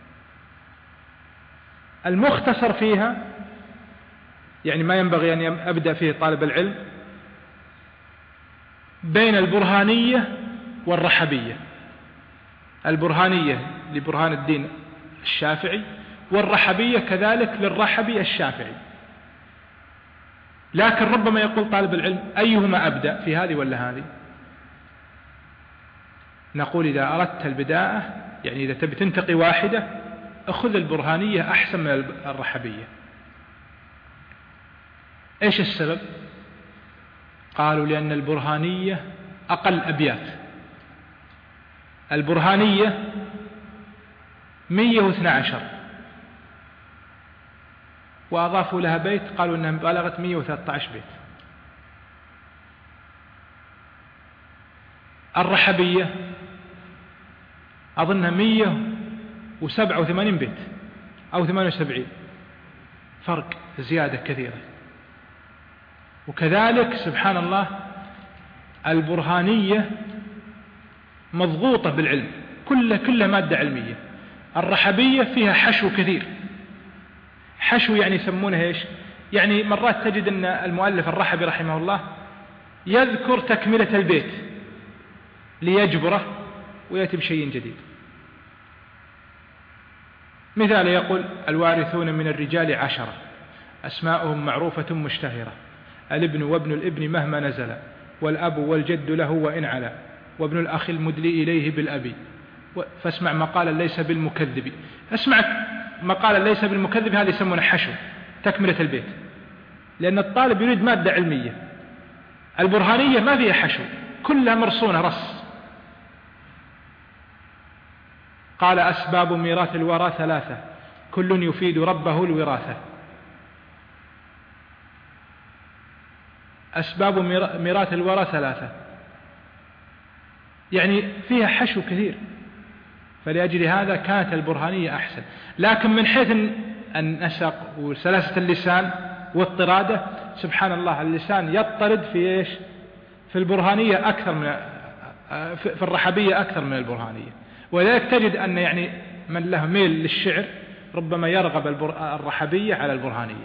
المختصر فيها يعني ما ينبغي أن أبدأ فيه طالب العلم بين البرهانية والرحبية. البرهانية لبرهان الدين الشافعي، والرحبية كذلك للرحبي الشافعي. لكن ربما يقول طالب العلم أيهما أبدأ، في هذه ولا هذه؟ نقول إذا أردت البداءة يعني إذا تبي تنتقي واحدة أخذ البرهانية أحسن من الرحبية. إيش السبب؟ قالوا لأن البرهانية أقل أبيات. البرهانية مية واثنى عشر، وأضافوا لها بيت قالوا أنها بلغت مية وثلاثة عشر بيت. الرحبية أظنها مية وسبعة وثمانين بيت أو ثمانية وسبعين، فرق زيادة كثيرة. وكذلك سبحان الله البرهانية مضغوطة بالعلم، كلها كلها مادة علمية. الرحبية فيها حشو كثير. حشو يعني يسمونه إيش؟ يعني مرات تجد أن المؤلف الرحبي رحمه الله يذكر تكملة البيت ليجبره ويأتي بشيء جديد. مثال يقول الوارثون من الرجال عشرة أسماؤهم معروفة مشتهرة، الابن وابن الابن مهما نزل، والأب والجد له وإن علا، وابن الأخ المدلي إليه بالأبي، فاسمع مقالا ليس بالمكذب. اسمع مقالا ليس بالمكذب، هذا يسمونه حشو تكملة البيت، لأن الطالب يريد مادة علمية. البرهانية ما فيها حشو، كلها مرصونة رص. قال أسباب ميراث الورى ثلاثة كل يفيد ربه الوراثة. أسباب ميراث الورى ثلاثة يعني فيها حشو كثير، فلأجل هذا كانت البرهانية أحسن. لكن من حيث النسق وسلاسة اللسان واضطراده سبحان الله اللسان يضطرد في إيش؟ في البرهانية أكثر من في الرحبية أكثر من البرهانية. ولذلك تجد أن يعني من له ميل للشعر ربما يرغب الرحبية على البرهانية.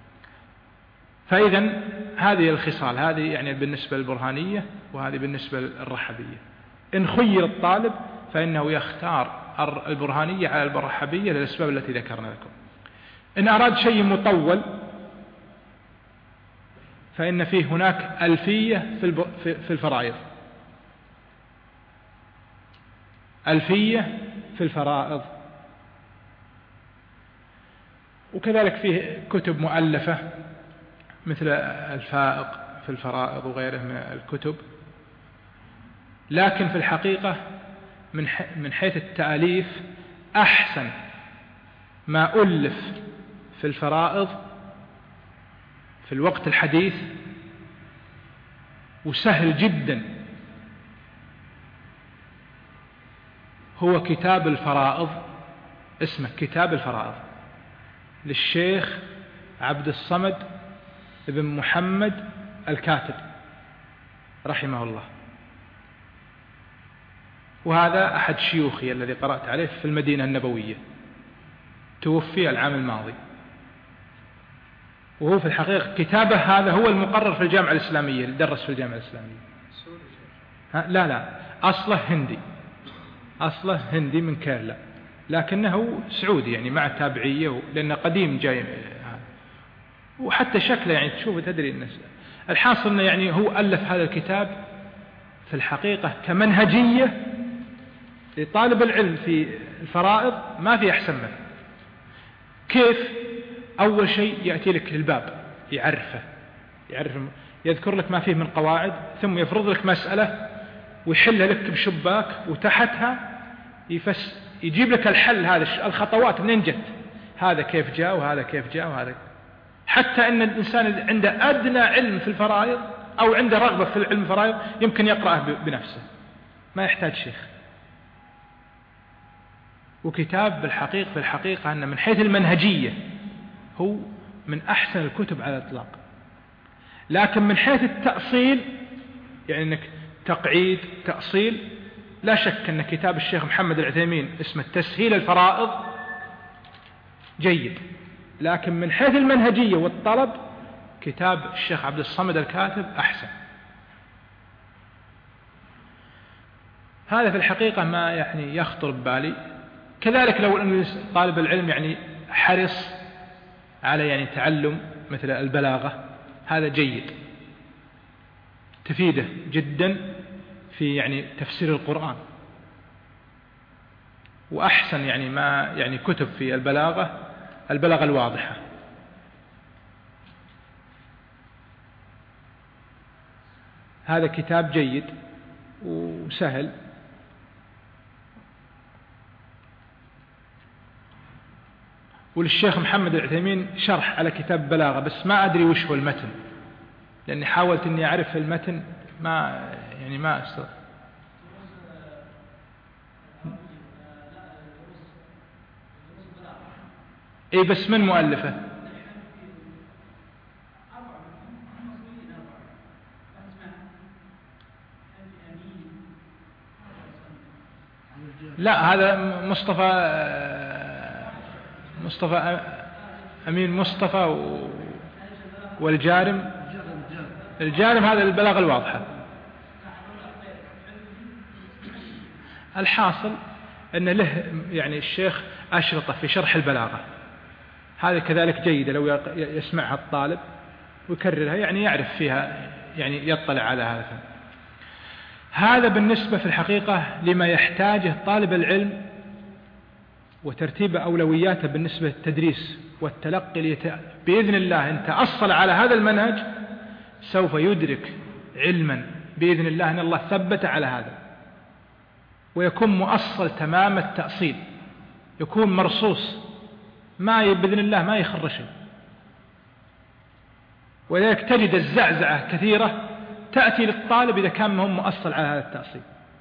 فإذا هذه الخصال، هذه يعني بالنسبة للبرهانية وهذه بالنسبة للرحبية. إن خير الطالب فإنه يختار البرهانية على الرحبية للأسباب التي ذكرنا لكم. إن أراد شيء مطول فإن فيه هناك ألفية في الفرائض، ألفية في الفرائض، وكذلك فيه كتب مؤلفة مثل الفائق في الفرائض وغيره من الكتب. لكن في الحقيقة من حيث التأليف أحسن ما ألف في الفرائض في الوقت الحديث وسهل جدا هو كتاب الفرائض، اسمه كتاب الفرائض للشيخ عبد الصمد ابن محمد الكاتب رحمه الله. وهذا أحد شيوخي الذي قرأت عليه في المدينة النبوية، توفي العام الماضي. وهو في الحقيقة كتابه هذا هو المقرر في الجامعة الإسلامية اللي درس في الجامعة الإسلامية. لا لا أصله هندي، أصله هندي من كيرلا، لكنه سعودي يعني مع تابعية لأنه قديم جاي. وحتى شكله يعني تشوف تدري الناس. الحاصل أنه يعني هو ألف هذا الكتاب في الحقيقة كمنهجية لطالب العلم في الفرائض ما في أحسن منه. كيف؟ أول شيء يأتي لك الباب يعرفه، يعرف يذكر لك ما فيه من قواعد، ثم يفرض لك مسألة ويحلها لك بشباك، وتحتها يفس يجيب لك الحل، هذا الخطوات منين جت، هذا كيف جاء وهذا كيف جاء وهذا، حتى أن الإنسان عنده أدنى علم في الفرائض أو عنده رغبة في العلم الفرائض يمكن يقرأه بنفسه ما يحتاج شيخ. وكتاب بالحقيقة في الحقيقة أن من حيث المنهجية هو من أحسن الكتب على الإطلاق، لكن من حيث التأصيل يعني أنك تقعيد تأصيل، لا شك أن كتاب الشيخ محمد العثيمين اسمه تسهيل الفرائض جيد، لكن من حيث المنهجية والطلب كتاب الشيخ عبد الصمد الكاتب أحسن. هذا في الحقيقة ما يعني يخطر ببالي. كذلك لو أن طالب العلم يعني حرص على يعني تعلم مثل البلاغة، هذا جيد تفيده جدا في يعني تفسير القرآن، وأحسن يعني ما يعني كتب في البلاغة البلاغة الواضحة. هذا كتاب جيد وسهل. وللشيخ محمد العثيمين شرح على كتاب بلاغة، بس ما أدري وش هو المتن، لأني حاولت أني أعرف المتن ما يعني ما أستطيع. إيه بس من مؤلفه؟ لا هذا مصطفى مصطفى أمين مصطفى والجارم. الجارم هذا البلاغة الواضحة. الحاصل أن له يعني الشيخ أشرطة في شرح البلاغة، هذا كذلك جيدة لو يسمعها الطالب ويكررها يعني يعرف فيها يعني يطلع على هذا. هذا بالنسبة في الحقيقة لما يحتاجه طالب العلم وترتيب أولوياته بالنسبة للتدريس والتلقي. بإذن الله إن تأصل على هذا المنهج سوف يدرك علما بإذن الله أن الله ثبت على هذا، ويكون مؤصل تمام التأصيل، يكون مرصوص ما بإذن الله ما يخرش. ولذلك تجد الزعزعة كثيرة تأتي للطالب إذا كان ما هو مؤصل على هذا التأصيل.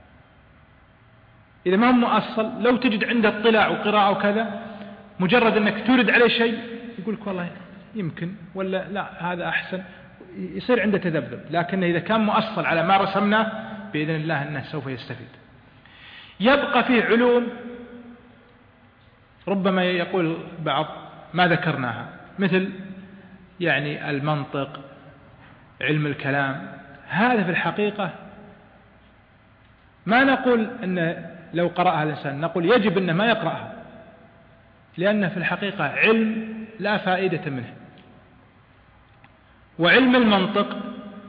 إذا ما هو مؤصل لو تجد عنده اطلاع وقراءة وكذا، مجرد أنك تورد عليه شيء يقولك والله يمكن ولا لا هذا أحسن، يصير عنده تذبذب. لكن إذا كان مؤصل على ما رسمناه بإذن الله أنه سوف يستفيد. يبقى فيه علوم ربما يقول بعض ما ذكرناها، مثل يعني المنطق، علم الكلام. هذا في الحقيقة ما نقول أن لو قرأها الإنسان، نقول يجب أنه ما يقرأها، لأنه في الحقيقة علم لا فائدة منه. وعلم المنطق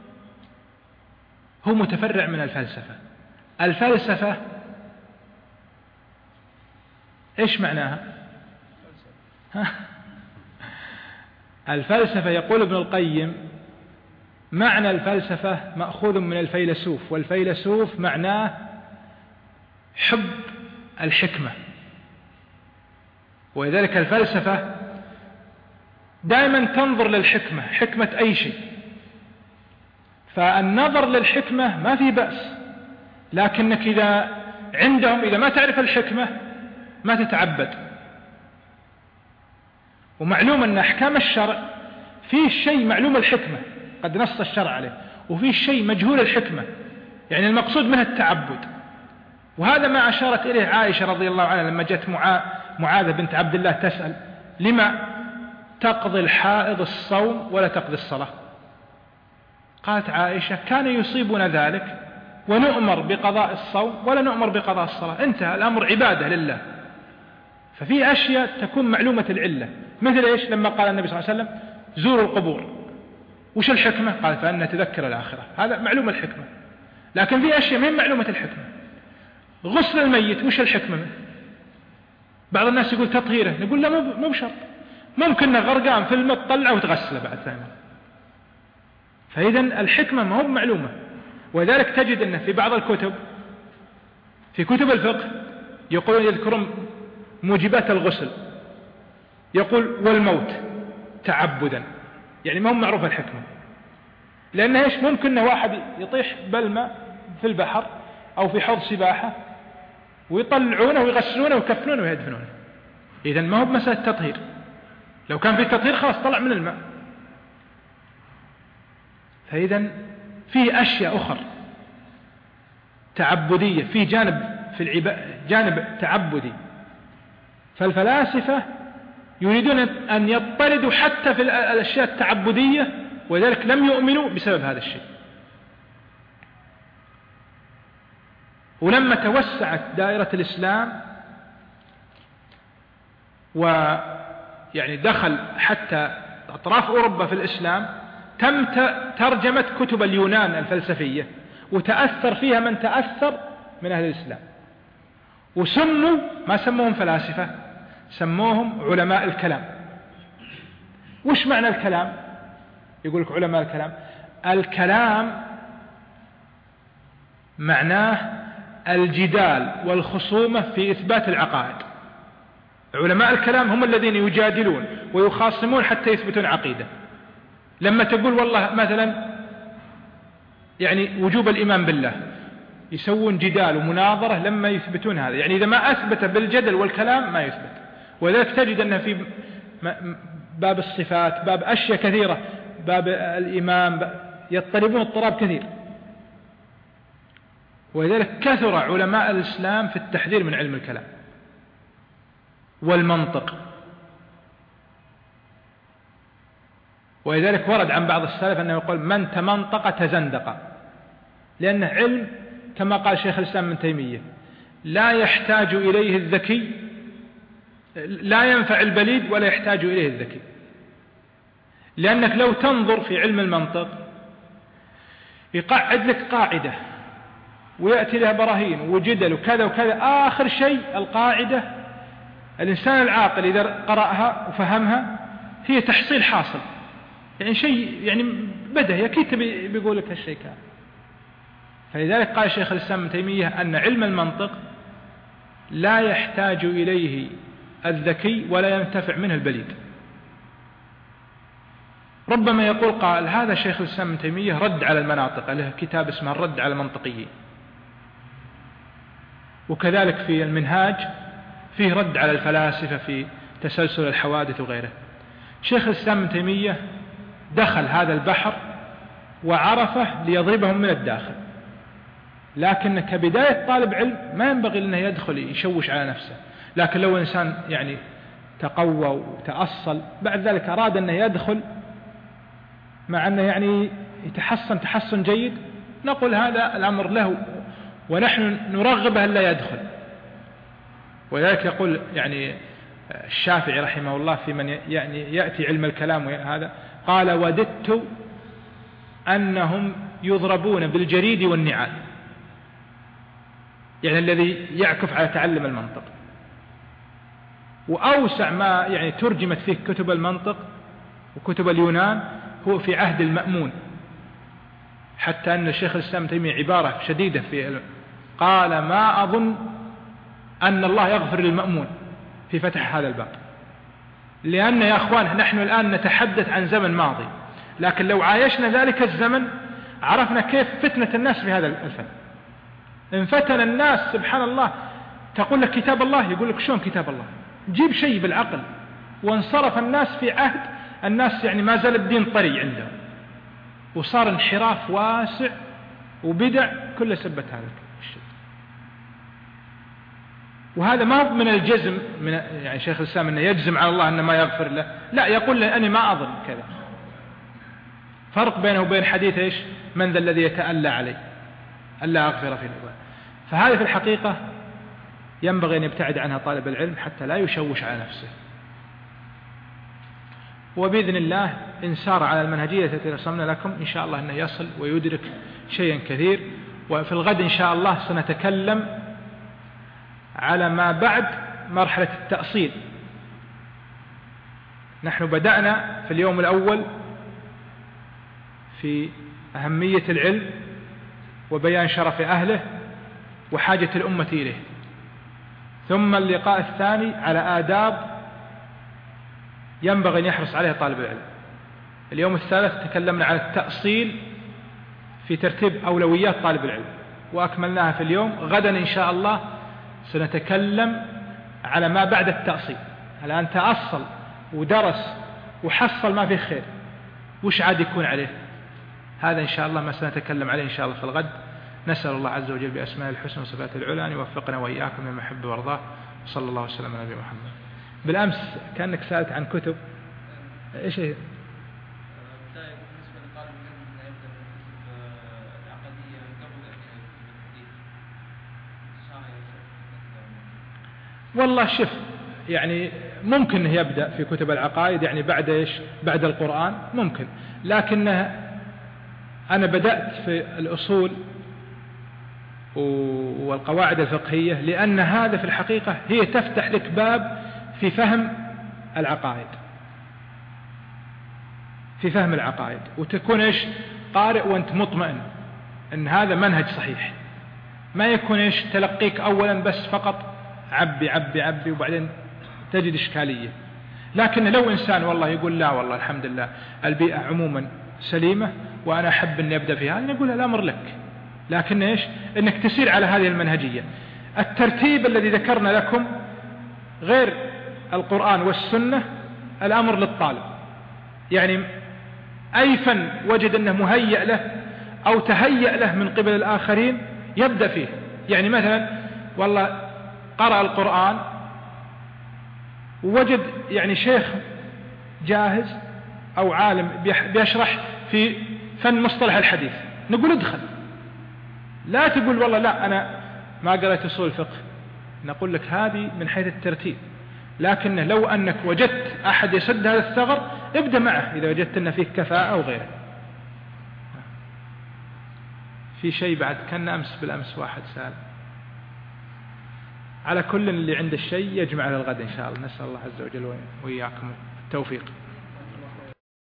هو متفرع من الفلسفة. الفلسفة إيش معناها؟ الفلسفة يقول ابن القيم معنى الفلسفة مأخوذ من الفيلسوف، والفيلسوف معناه حب الحكمة. ولذلك الفلسفة دائما تنظر للحكمة، حكمة أي شيء. فالنظر للحكمة ما في بأس، لكنك إذا عندهم إذا ما تعرف الحكمة ما تتعبد. ومعلوم أن أحكام الشرع فيه شيء معلوم الحكمة قد نص الشرع عليه، وفيه شيء مجهول الحكمة، يعني المقصود منها التعبد. وهذا ما أشارت إليه عائشة رضي الله عنها لما جاءت معاذة بنت عبد الله تسأل لما تقضي الحائض الصوم ولا تقضي الصلاة؟ قالت عائشة كان يصيبنا ذلك ونؤمر بقضاء الصوم ولا نؤمر بقضاء الصلاة، انتهى الأمر عبادة لله. ففي أشياء تكون معلومة العلة، مثل إيش لما قال النبي صلى الله عليه وسلم زوروا القبور، وش الحكمة؟ قال فأن نتذكر الآخرة، هذا معلومة الحكمة. لكن في أشياء من معلومة الحكمة. غسل الميت وش الحكمة منه؟ بعض الناس يقول تطهيره، نقول لا مو بشرط، ممكن غرقان في الماء تطلعه وتغسله بعد ثاني. فإذا الحكمة ما هو معلومة. ولذلك تجد أن في بعض الكتب في كتب الفقه يقولون يذكرون موجبات الغسل، يقول والموت تعبدا، يعني ما هم معروف الحكمة، لأن إيش ممكن واحد يطيح بالماء في البحر أو في حوض سباحة ويطلعونه ويغسلونه ويكفنونه ويدفنونه، إذن ما هو بمسألة تطهير، لو كان في تطهير خلاص طلع من الماء. فإذن في أشياء أخرى تعبدية، في جانب في العبادة جانب تعبدي، فالفلاسفة يريدون أن يطردوا حتى في الأشياء التعبدية، ولذلك لم يؤمنوا بسبب هذا الشيء. ولما توسعت دائرة الإسلام ويعني دخل حتى أطراف أوروبا في الإسلام، تم ترجمة كتب اليونان الفلسفية وتأثر فيها من تأثر من أهل الإسلام، وسموا ما سموهم فلاسفة، سموهم علماء الكلام. وش معنى الكلام؟ يقول لك علماء الكلام، الكلام معناه الجدال والخصومة في إثبات العقائد. علماء الكلام هم الذين يجادلون ويخاصمون حتى يثبتون عقيدة. لما تقول والله مثلا يعني وجوب الإيمان بالله، يسوون جدال ومناظرة لما يثبتون هذا، يعني إذا ما أثبت بالجدل والكلام ما يثبت. ولذلك تجد أن في باب الصفات، باب أشياء كثيرة، باب الإيمان، يضطربون اضطراب كثير. ولذلك كثر علماء الإسلام في التحذير من علم الكلام والمنطق. ولذلك ورد عن بعض السلف أنه يقول من تمنطق تزندق، لأنه علم كما قال شيخ الإسلام ابن تيمية لا يحتاج إليه الذكي، لا ينفع البليد ولا يحتاج إليه الذكي. لأنك لو تنظر في علم المنطق يقعد لك قاعدة ويأتي لها براهين وجدل وكذا وكذا، آخر شيء القاعدة الإنسان العاقل إذا قرأها وفهمها هي تحصيل حاصل، يعني شيء يعني بدهي أكيد بيقول لك هالشيء كان. فلذلك قال شيخ الإسلام ابن تيمية أن علم المنطق لا يحتاج إليه الذكي ولا ينتفع منه البليد. ربما يقول قال هذا شيخ الإسلام ابن تيمية رد على المناطق، له كتاب اسمه الرد على المنطقيين، وكذلك في المنهاج فيه رد على الفلاسفة في تسلسل الحوادث وغيره. شيخ الإسلام ابن تيمية دخل هذا البحر وعرفه ليضربهم من الداخل، لكن كبداية طالب علم ما ينبغي أنه يدخل يشوش على نفسه. لكن لو إنسان يعني تقوى وتأصل بعد ذلك أراد أنه يدخل مع أنه يعني يتحصن تحصن جيد، نقول هذا الأمر له ونحن نرغبه ألا يدخل. ولذلك يقول يعني الشافعي رحمه الله في من يعني يأتي علم الكلام هذا، قال وددت أنهم يضربون بالجريد والنعال، يعني الذي يعكف على تعلم المنطق. وأوسع ما يعني ترجمت فيه كتب المنطق وكتب اليونان هو في عهد المأمون، حتى أن الشيخ الإسلام ابن تيمية عبارة شديدة في قال ما أظن أن الله يغفر للمأمون في فتح هذا الباب، لأن يا أخوان نحن الآن نتحدث عن زمن ماضي، لكن لو عايشنا ذلك الزمن عرفنا كيف فتنة الناس في هذا الفن. انفتن الناس سبحان الله، تقول لك كتاب الله، يقول لك شلون كتاب الله؟ جيب شيء بالعقل. وانصرف الناس في عهد الناس يعني ما زال الدين طري عندهم، وصار انحراف واسع وبدع كل سبت هذا الشيء. وهذا ما هو من الجزم من يعني شيخ الإسلام أنه يجزم على الله أنه ما يغفر له، لا، يقول له أنا ما أظن كذا. فرق بينه وبين حديث إيش من ذا الذي يتألى علي ألا أغفر في الإبواب. فهذه في الحقيقة ينبغي أن يبتعد عنها طالب العلم حتى لا يشوش على نفسه. وبإذن الله إن سار على المنهجية التي رسمنا لكم إن شاء الله أنه يصل ويدرك شيئا كثير. وفي الغد إن شاء الله سنتكلم على ما بعد مرحلة التأصيل. نحن بدأنا في اليوم الأول في أهمية العلم وبيان شرف أهله وحاجة الأمة إليه، ثم اللقاء الثاني على آداب ينبغي أن يحرص عليها طالب العلم. اليوم الثالث تكلمنا على التأصيل في ترتيب أولويات طالب العلم وأكملناها في اليوم. غدا إن شاء الله سنتكلم على ما بعد التأصيل. الآن تأصل ودرس وحصل ما فيه خير، وش عاد يكون عليه؟ هذا إن شاء الله ما سنتكلم عليه إن شاء الله في الغد. نسأل الله عز وجل بأسماء الحسنى وصفاته العلى أن يوفقنا وإياكم لما يحب ويرضاه، صلى الله وسلم على نبينا محمد. بالأمس كأنك سألت عن كتب، إيش هي؟ والله شف يعني ممكن أنه يبدأ في كتب العقائد يعني بعد إيش؟ بعد القرآن ممكن، لكن أنا بدأت في الأصول والقواعد الفقهية لأن هذا في الحقيقة هي تفتح لك باب في فهم العقائد، في فهم العقائد، وتكون إيش؟ قارئ وأنت مطمئن أن هذا منهج صحيح، ما يكون إيش؟ تلقيك أولا بس فقط عبي عبي عبي وبعدين تجد إشكالية. لكن لو إنسان والله يقول لا والله الحمد لله البيئة عموما سليمة وأنا أحب أن يبدأ فيها، نقول الأمر لك، لكن إيش؟ إنك تسير على هذه المنهجية. الترتيب الذي ذكرنا لكم غير القرآن والسنة الأمر للطالب، يعني أي فن وجد أنه مهيأ له أو تهيأ له من قبل الآخرين يبدأ فيه. يعني مثلا والله قرأ القرآن ووجد يعني شيخ جاهز أو عالم بيشرح في فن مصطلح الحديث، نقول ادخل، لا تقول والله لا أنا ما قرأت أصول الفقه، نقول لك هذه من حيث الترتيب. لكن لو أنك وجدت أحد يسد هذا الثغر ابدأ معه إذا وجدت أن فيه كفاءة أو غيره. في شيء بعد كان أمس بالأمس واحد سأل. على كل اللي عنده الشيء يجمع للغد إن شاء الله. نسأل الله عز وجل وإياكم التوفيق.